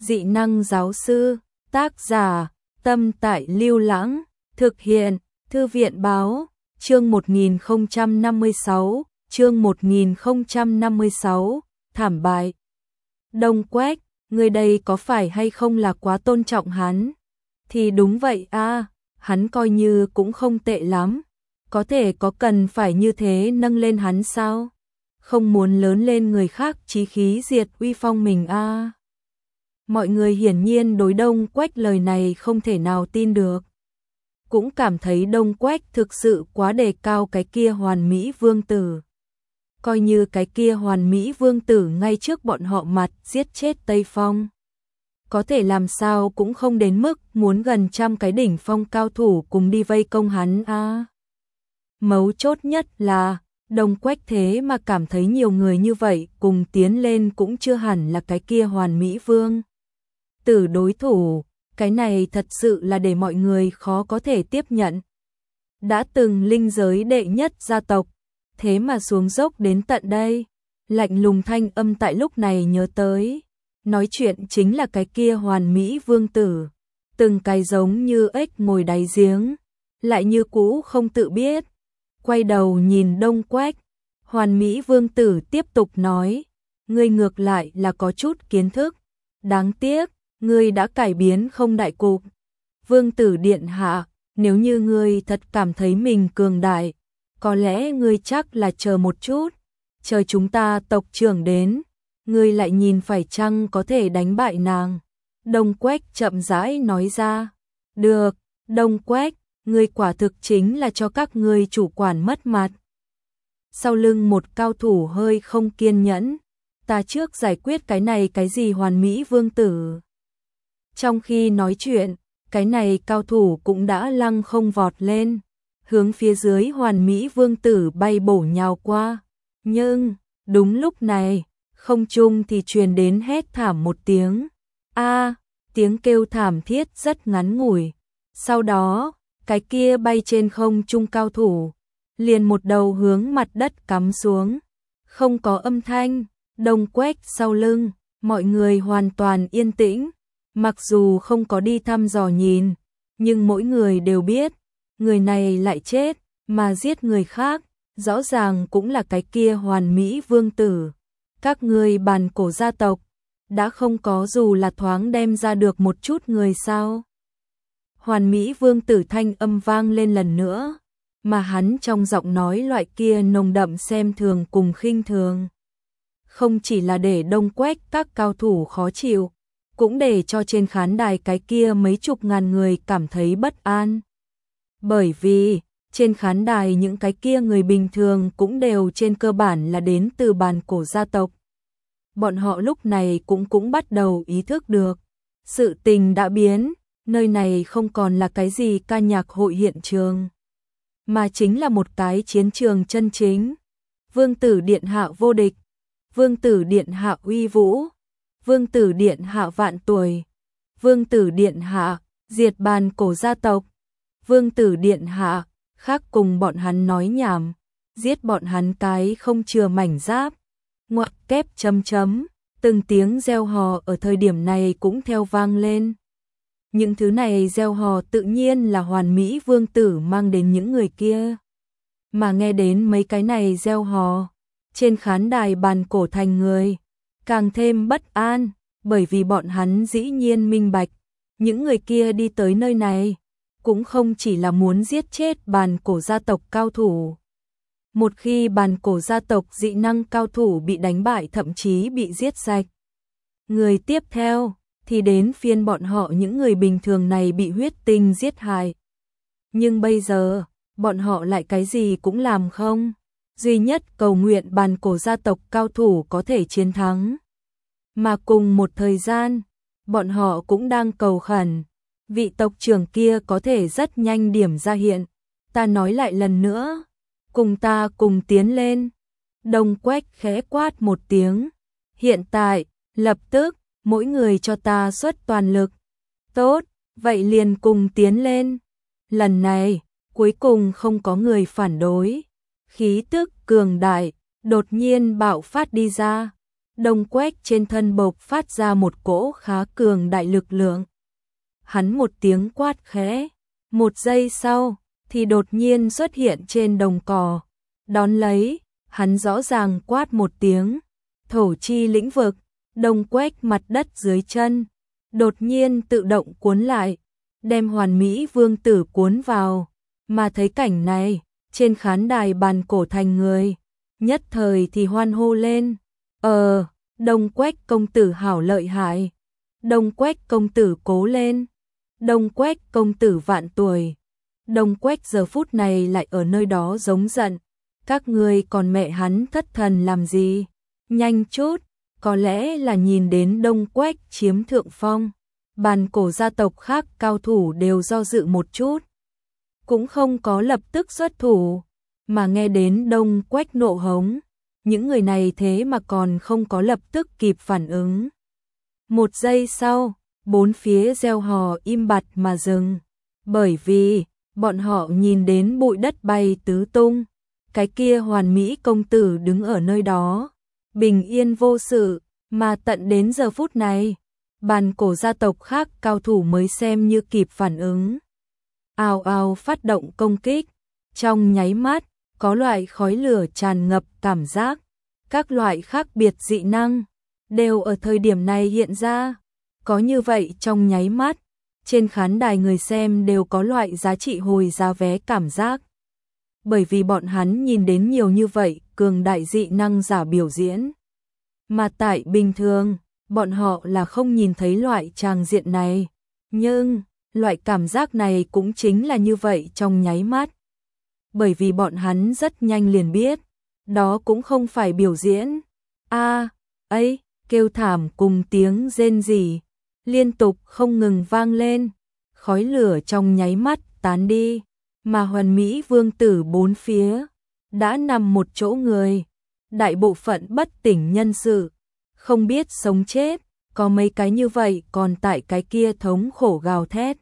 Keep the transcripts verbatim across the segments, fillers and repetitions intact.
Dị năng giáo sư, tác giả, Tâm Tại Lưu Lãng, thực hiện, Thư viện báo, chương một nghìn không trăm năm mươi sáu, chương một nghìn không trăm năm mươi sáu, thảm bại. Đông Quách, người đây có phải hay không là quá tôn trọng hắn? Thì đúng vậy a, hắn coi như cũng không tệ lắm, có thể có cần phải như thế nâng lên hắn sao? Không muốn lớn lên người khác chí khí diệt uy phong mình a. Mọi người hiển nhiên đối Đông Quách lời này không thể nào tin được. Cũng cảm thấy Đông Quách thực sự quá đề cao cái kia hoàn mỹ vương tử. Coi như cái kia hoàn mỹ vương tử ngay trước bọn họ mặt giết chết Tây Phong. Có thể làm sao cũng không đến mức muốn gần trăm cái đỉnh phong cao thủ cùng đi vây công hắn a. À. Mấu chốt nhất là Đông Quách thế mà cảm thấy nhiều người như vậy cùng tiến lên cũng chưa hẳn là cái kia hoàn mỹ vương tử đối thủ, cái này thật sự là để mọi người khó có thể tiếp nhận. Đã từng linh giới đệ nhất gia tộc, thế mà xuống dốc đến tận đây. Lạnh lùng thanh âm tại lúc này nhớ tới, nói chuyện chính là cái kia hoàn mỹ vương tử, từng cái giống như ếch ngồi đáy giếng, lại như cũ không tự biết. Quay đầu nhìn Đông Quách, hoàn mỹ vương tử tiếp tục nói, ngươi ngược lại là có chút kiến thức, đáng tiếc, ngươi đã cải biến không đại cục. Vương tử điện hạ, nếu như ngươi thật cảm thấy mình cường đại, có lẽ ngươi chắc là chờ một chút, chờ chúng ta tộc trưởng đến, ngươi lại nhìn phải chăng có thể đánh bại nàng. Đông Quách chậm rãi nói ra, được, Đông Quách, ngươi quả thực chính là cho các ngươi chủ quản mất mặt. Sau lưng một cao thủ hơi không kiên nhẫn, ta trước giải quyết cái này cái gì hoàn mỹ vương tử. Trong khi nói chuyện, cái này cao thủ cũng đã lăng không vọt lên, hướng phía dưới hoàn mỹ vương tử bay bổ nhào qua. Nhưng, đúng lúc này, không trung thì truyền đến hét thảm một tiếng. A, tiếng kêu thảm thiết rất ngắn ngủi. Sau đó, cái kia bay trên không trung cao thủ, liền một đầu hướng mặt đất cắm xuống. Không có âm thanh, Đông Quách sau lưng, mọi người hoàn toàn yên tĩnh. Mặc dù không có đi thăm dò nhìn, nhưng mỗi người đều biết, người này lại chết, mà giết người khác, rõ ràng cũng là cái kia hoàn mỹ vương tử. Các ngươi bàn cổ gia tộc, đã không có dù là thoáng đem ra được một chút người sao. Hoàn mỹ vương tử thanh âm vang lên lần nữa, mà hắn trong giọng nói loại kia nồng đậm xem thường cùng khinh thường. Không chỉ là để Đông Quách các cao thủ khó chịu, cũng để cho trên khán đài cái kia mấy chục ngàn người cảm thấy bất an. Bởi vì, trên khán đài những cái kia người bình thường cũng đều trên cơ bản là đến từ bàn cổ gia tộc. Bọn họ lúc này cũng cũng bắt đầu ý thức được, sự tình đã biến, nơi này không còn là cái gì ca nhạc hội hiện trường, mà chính là một cái chiến trường chân chính. Vương tử điện hạ vô địch, vương tử điện hạ uy vũ, vương tử điện hạ vạn tuổi, vương tử điện hạ diệt bàn cổ gia tộc, vương tử điện hạ khác cùng bọn hắn nói nhảm, giết bọn hắn cái không chừa mảnh giáp. Ngoặc kép chấm chấm, từng tiếng reo hò ở thời điểm này cũng theo vang lên. Những thứ này reo hò tự nhiên là hoàn mỹ vương tử mang đến những người kia. Mà nghe đến mấy cái này reo hò, trên khán đài bàn cổ thành người càng thêm bất an, bởi vì bọn hắn dĩ nhiên minh bạch, những người kia đi tới nơi này, cũng không chỉ là muốn giết chết bàn cổ gia tộc cao thủ. Một khi bàn cổ gia tộc dị năng cao thủ bị đánh bại thậm chí bị giết sạch, người tiếp theo thì đến phiên bọn họ những người bình thường này bị huyết tinh giết hại. Nhưng bây giờ, bọn họ lại cái gì cũng làm không, duy nhất cầu nguyện bàn cổ gia tộc cao thủ có thể chiến thắng. Mà cùng một thời gian, bọn họ cũng đang cầu khẩn, vị tộc trưởng kia có thể rất nhanh điểm ra hiện. Ta nói lại lần nữa, cùng ta cùng tiến lên. Đông Quách khẽ quát một tiếng, hiện tại, lập tức, mỗi người cho ta xuất toàn lực. Tốt, vậy liền cùng tiến lên. Lần này, cuối cùng không có người phản đối. Khí tức cường đại, đột nhiên bạo phát đi ra. Đông Quách trên thân bộc phát ra một cỗ khá cường đại lực lượng. Hắn một tiếng quát khẽ, một giây sau thì đột nhiên xuất hiện trên đồng cỏ. Đón lấy, hắn rõ ràng quát một tiếng, thổ chi lĩnh vực, Đông Quách mặt đất dưới chân đột nhiên tự động cuốn lại, đem Hoàn Mỹ Vương tử cuốn vào. Mà thấy cảnh này, trên khán đài bàn cổ thành người nhất thời thì hoan hô lên. Ờ, Đông Quách công tử hảo lợi hại, Đông Quách công tử cố lên, Đông Quách công tử vạn tuổi. Đông Quách giờ phút này lại ở nơi đó giống giận, các ngươi còn mẹ hắn thất thần làm gì, nhanh chút. Có lẽ là nhìn đến Đông Quách chiếm thượng phong, bàn cổ gia tộc khác cao thủ đều do dự một chút, cũng không có lập tức xuất thủ, mà nghe đến Đông Quách nộ hống, những người này thế mà còn không có lập tức kịp phản ứng. Một giây sau, bốn phía reo hò im bặt mà dừng, bởi vì bọn họ nhìn đến bụi đất bay tứ tung, cái kia Hoàn Mỹ công tử đứng ở nơi đó, bình yên vô sự, mà tận đến giờ phút này, bàn cổ gia tộc khác cao thủ mới xem như kịp phản ứng. Ào ào phát động công kích, trong nháy mắt, có loại khói lửa tràn ngập cảm giác, các loại khác biệt dị năng đều ở thời điểm này hiện ra. Có như vậy trong nháy mắt, trên khán đài người xem đều có loại giá trị hồi giá vé cảm giác. Bởi vì bọn hắn nhìn đến nhiều như vậy cường đại dị năng giả biểu diễn. Mà tại bình thường, bọn họ là không nhìn thấy loại tràng diện này. Nhưng, loại cảm giác này cũng chính là như vậy trong nháy mắt. Bởi vì bọn hắn rất nhanh liền biết, đó cũng không phải biểu diễn. A, ấy, kêu thảm cùng tiếng rên rỉ liên tục không ngừng vang lên, khói lửa trong nháy mắt tán đi, mà Hoàn Mỹ Vương tử bốn phía đã nằm một chỗ người, đại bộ phận bất tỉnh nhân sự, không biết sống chết, có mấy cái như vậy còn tại cái kia thống khổ gào thét.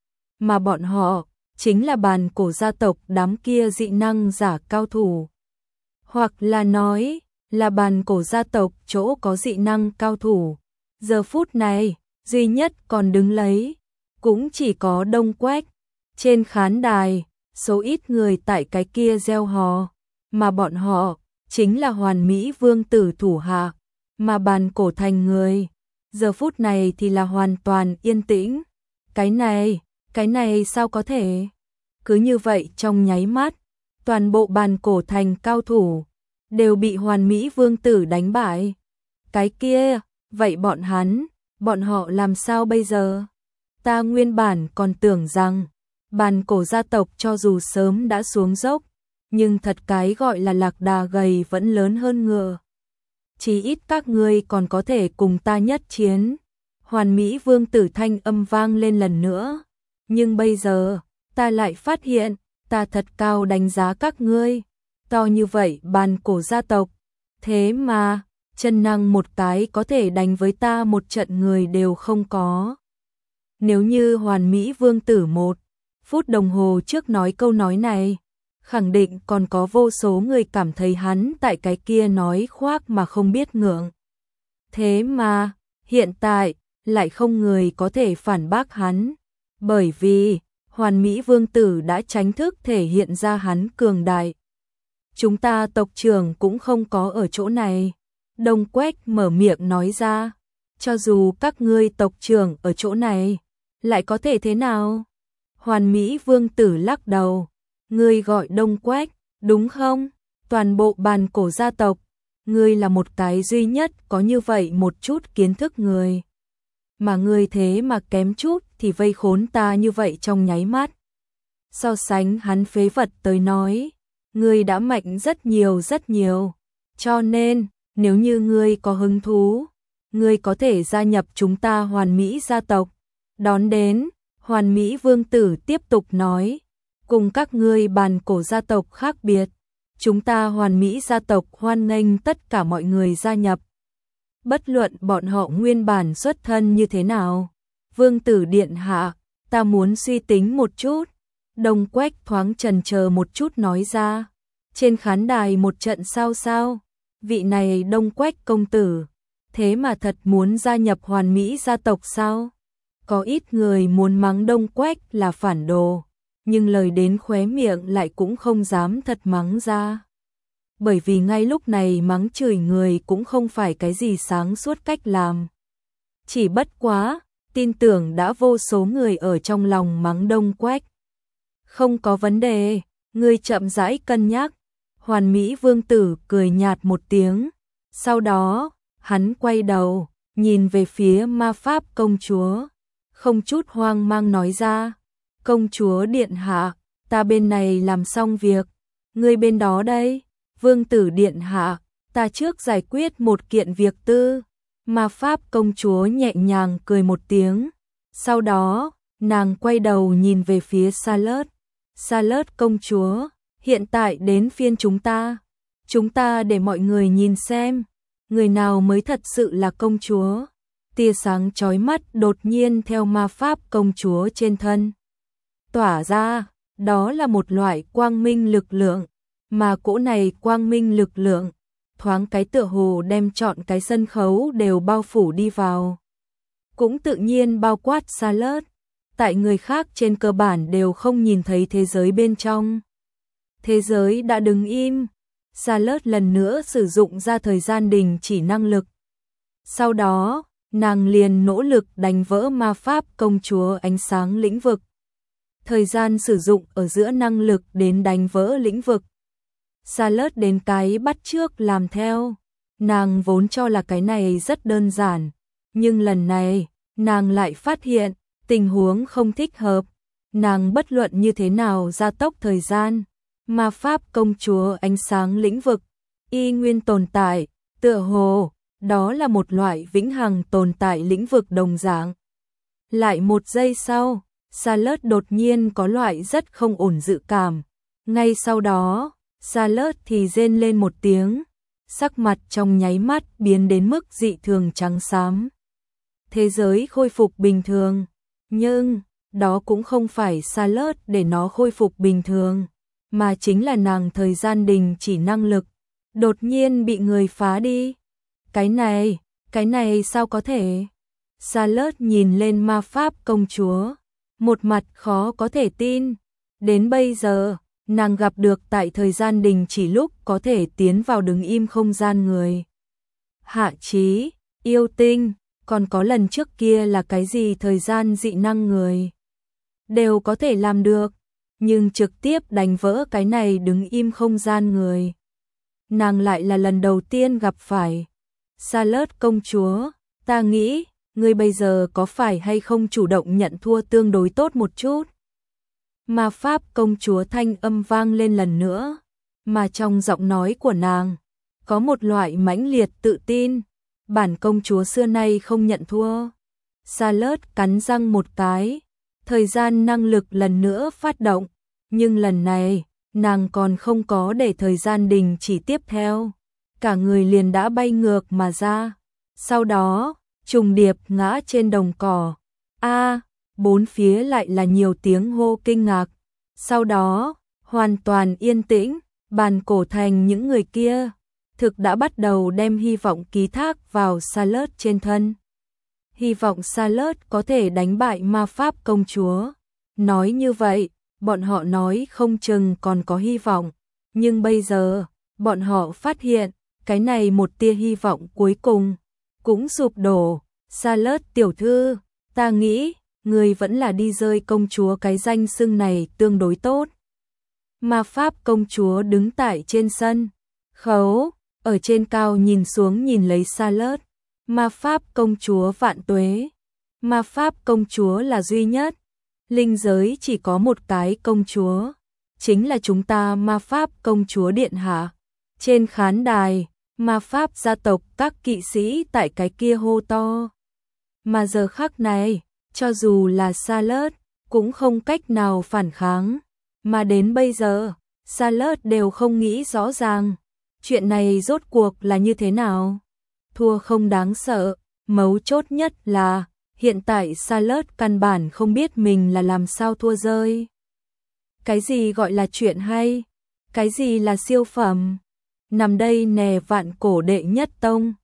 Mà bọn họ chính là bàn cổ gia tộc đám kia dị năng giả cao thủ, hoặc là nói là bàn cổ gia tộc chỗ có dị năng cao thủ. Giờ phút này, duy nhất còn đứng lấy, cũng chỉ có Đông Quách. Trên khán đài, số ít người tại cái kia reo hò, mà bọn họ chính là Hoàn Mỹ Vương tử thủ hạ, mà bàn cổ thành người. Giờ phút này thì là hoàn toàn yên tĩnh. Cái này, cái này sao có thể? Cứ như vậy trong nháy mắt, toàn bộ bàn cổ thành cao thủ đều bị Hoàn Mỹ Vương tử đánh bại. Cái kia, vậy bọn hắn, bọn họ làm sao bây giờ? Ta nguyên bản còn tưởng rằng bàn cổ gia tộc cho dù sớm đã xuống dốc, nhưng thật cái gọi là lạc đà gầy vẫn lớn hơn ngựa. Chỉ ít các ngươi còn có thể cùng ta nhất chiến. Hoàn Mỹ Vương tử thanh âm vang lên lần nữa. Nhưng bây giờ, ta lại phát hiện, ta thật cao đánh giá các ngươi. To như vậy bàn cổ gia tộc. Thế mà, chân năng một cái có thể đánh với ta một trận người đều không có. Nếu như Hoàn Mỹ Vương tử một phút đồng hồ trước nói câu nói này, khẳng định còn có vô số người cảm thấy hắn tại cái kia nói khoác mà không biết ngượng. Thế mà, hiện tại, lại không người có thể phản bác hắn, bởi vì Hoàn Mỹ Vương tử đã chính thức thể hiện ra hắn cường đại. Chúng ta tộc trưởng cũng không có ở chỗ này. Đông Quách mở miệng nói ra, cho dù các ngươi tộc trưởng ở chỗ này, lại có thể thế nào? Hoàn Mỹ Vương tử lắc đầu, ngươi gọi Đông Quách, đúng không? Toàn bộ bàn cổ gia tộc, ngươi là một cái duy nhất có như vậy một chút kiến thức người. Mà ngươi thế mà kém chút thì vây khốn ta như vậy trong nháy mắt. So sánh hắn phế vật tới nói, ngươi đã mạnh rất nhiều rất nhiều. Cho nên, nếu như ngươi có hứng thú, ngươi có thể gia nhập chúng ta Hoàn Mỹ gia tộc. Đón đến, Hoàn Mỹ Vương tử tiếp tục nói, cùng các ngươi bàn cổ gia tộc khác biệt, chúng ta Hoàn Mỹ gia tộc hoan nghênh tất cả mọi người gia nhập. Bất luận bọn họ nguyên bản xuất thân như thế nào. Vương tử điện hạ, ta muốn suy tính một chút. Đông Quách thoáng chần chờ một chút nói ra. Trên khán đài một trận sao sao, vị này Đông Quách công tử, thế mà thật muốn gia nhập Hoàn Mỹ gia tộc sao? Có ít người muốn mắng Đông Quách là phản đồ, nhưng lời đến khóe miệng lại cũng không dám thật mắng ra. Bởi vì ngay lúc này mắng chửi người cũng không phải cái gì sáng suốt cách làm. Chỉ bất quá, tin tưởng đã vô số người ở trong lòng mắng Đông Quách. Không có vấn đề, ngươi chậm rãi cân nhắc. Hoàn Mỹ Vương tử cười nhạt một tiếng, sau đó, hắn quay đầu, nhìn về phía Ma Pháp công chúa, không chút hoang mang nói ra, công chúa điện hạ, ta bên này làm xong việc, ngươi bên đó đây, Vương tử điện hạ, ta trước giải quyết một kiện việc tư. Ma Pháp công chúa nhẹ nhàng cười một tiếng, sau đó, nàng quay đầu nhìn về phía Charlotte. Charlotte công chúa, hiện tại đến phiên chúng ta. Chúng ta để mọi người nhìn xem, người nào mới thật sự là công chúa. Tia sáng chói mắt đột nhiên theo ma pháp công chúa trên thân tỏa ra, đó là một loại quang minh lực lượng, mà cỗ này quang minh lực lượng, thoáng cái tựa hồ đem trọn cái sân khấu đều bao phủ đi vào. Cũng tự nhiên bao quát Charlotte, tại người khác trên cơ bản đều không nhìn thấy thế giới bên trong. Thế giới đã đứng im, Charlotte lần nữa sử dụng ra thời gian đình chỉ năng lực. Sau đó, nàng liền nỗ lực đánh vỡ ma pháp công chúa ánh sáng lĩnh vực. Thời gian sử dụng ở giữa năng lực đến đánh vỡ lĩnh vực. Charlotte đến cái bắt chước làm theo. Nàng vốn cho là cái này rất đơn giản, nhưng lần này, nàng lại phát hiện, tình huống không thích hợp. Nàng bất luận như thế nào gia tốc thời gian. Ma pháp công chúa ánh sáng lĩnh vực, y nguyên tồn tại, tựa hồ, đó là một loại vĩnh hằng tồn tại lĩnh vực đồng dạng. Lại một giây sau, Charlotte đột nhiên có loại rất không ổn dự cảm. Ngay sau đó, Charlotte thì rên lên một tiếng, sắc mặt trong nháy mắt biến đến mức dị thường trắng xám. Thế giới khôi phục bình thường, nhưng đó cũng không phải Charlotte để nó khôi phục bình thường, mà chính là nàng thời gian đình chỉ năng lực, đột nhiên bị người phá đi. Cái này, cái này sao có thể? Charlotte nhìn lên ma pháp công chúa, một mặt khó có thể tin. Đến bây giờ, nàng gặp được tại thời gian đình chỉ lúc có thể tiến vào đứng im không gian người. Hạ Chí, yêu tinh, còn có lần trước kia là cái gì thời gian dị năng người. Đều có thể làm được, nhưng trực tiếp đánh vỡ cái này đứng im không gian người. Nàng lại là lần đầu tiên gặp phải. Charlotte công chúa, ta nghĩ, ngươi bây giờ có phải hay không chủ động nhận thua tương đối tốt một chút? Ma pháp công chúa thanh âm vang lên lần nữa, mà trong giọng nói của nàng, có một loại mãnh liệt tự tin. Bản công chúa xưa nay không nhận thua. Charlotte cắn răng một cái, thời gian năng lực lần nữa phát động, nhưng lần này, nàng còn không có để thời gian đình chỉ tiếp theo. Cả người liền đã bay ngược mà ra. Sau đó, trùng điệp ngã trên đồng cỏ. A, bốn phía lại là nhiều tiếng hô kinh ngạc. Sau đó, hoàn toàn yên tĩnh, bàn cổ thành những người kia, thực đã bắt đầu đem hy vọng ký thác vào Charlotte trên thân. Hy vọng Charlotte có thể đánh bại ma pháp công chúa. Nói như vậy, bọn họ nói không chừng còn có hy vọng. Nhưng bây giờ, bọn họ phát hiện, cái này một tia hy vọng cuối cùng cũng sụp đổ. Charlotte tiểu thư, ta nghĩ, người vẫn là đi rơi công chúa cái danh xưng này tương đối tốt. Ma pháp công chúa đứng tại trên sân khấu, ở trên cao nhìn xuống nhìn lấy Charlotte. Ma pháp công chúa vạn tuế. Ma pháp công chúa là duy nhất. Linh giới chỉ có một cái công chúa, chính là chúng ta ma pháp công chúa điện hạ. Trên khán đài, ma pháp gia tộc các kỵ sĩ tại cái kia hô to. Mà giờ khắc này, cho dù là Charlotte, cũng không cách nào phản kháng. Mà đến bây giờ, Charlotte đều không nghĩ rõ ràng, chuyện này rốt cuộc là như thế nào. Thua không đáng sợ, mấu chốt nhất là, hiện tại Charlotte căn bản không biết mình là làm sao thua rơi. Cái gì gọi là chuyện hay? Cái gì là siêu phẩm? Nằm đây nè vạn cổ đệ nhất tông.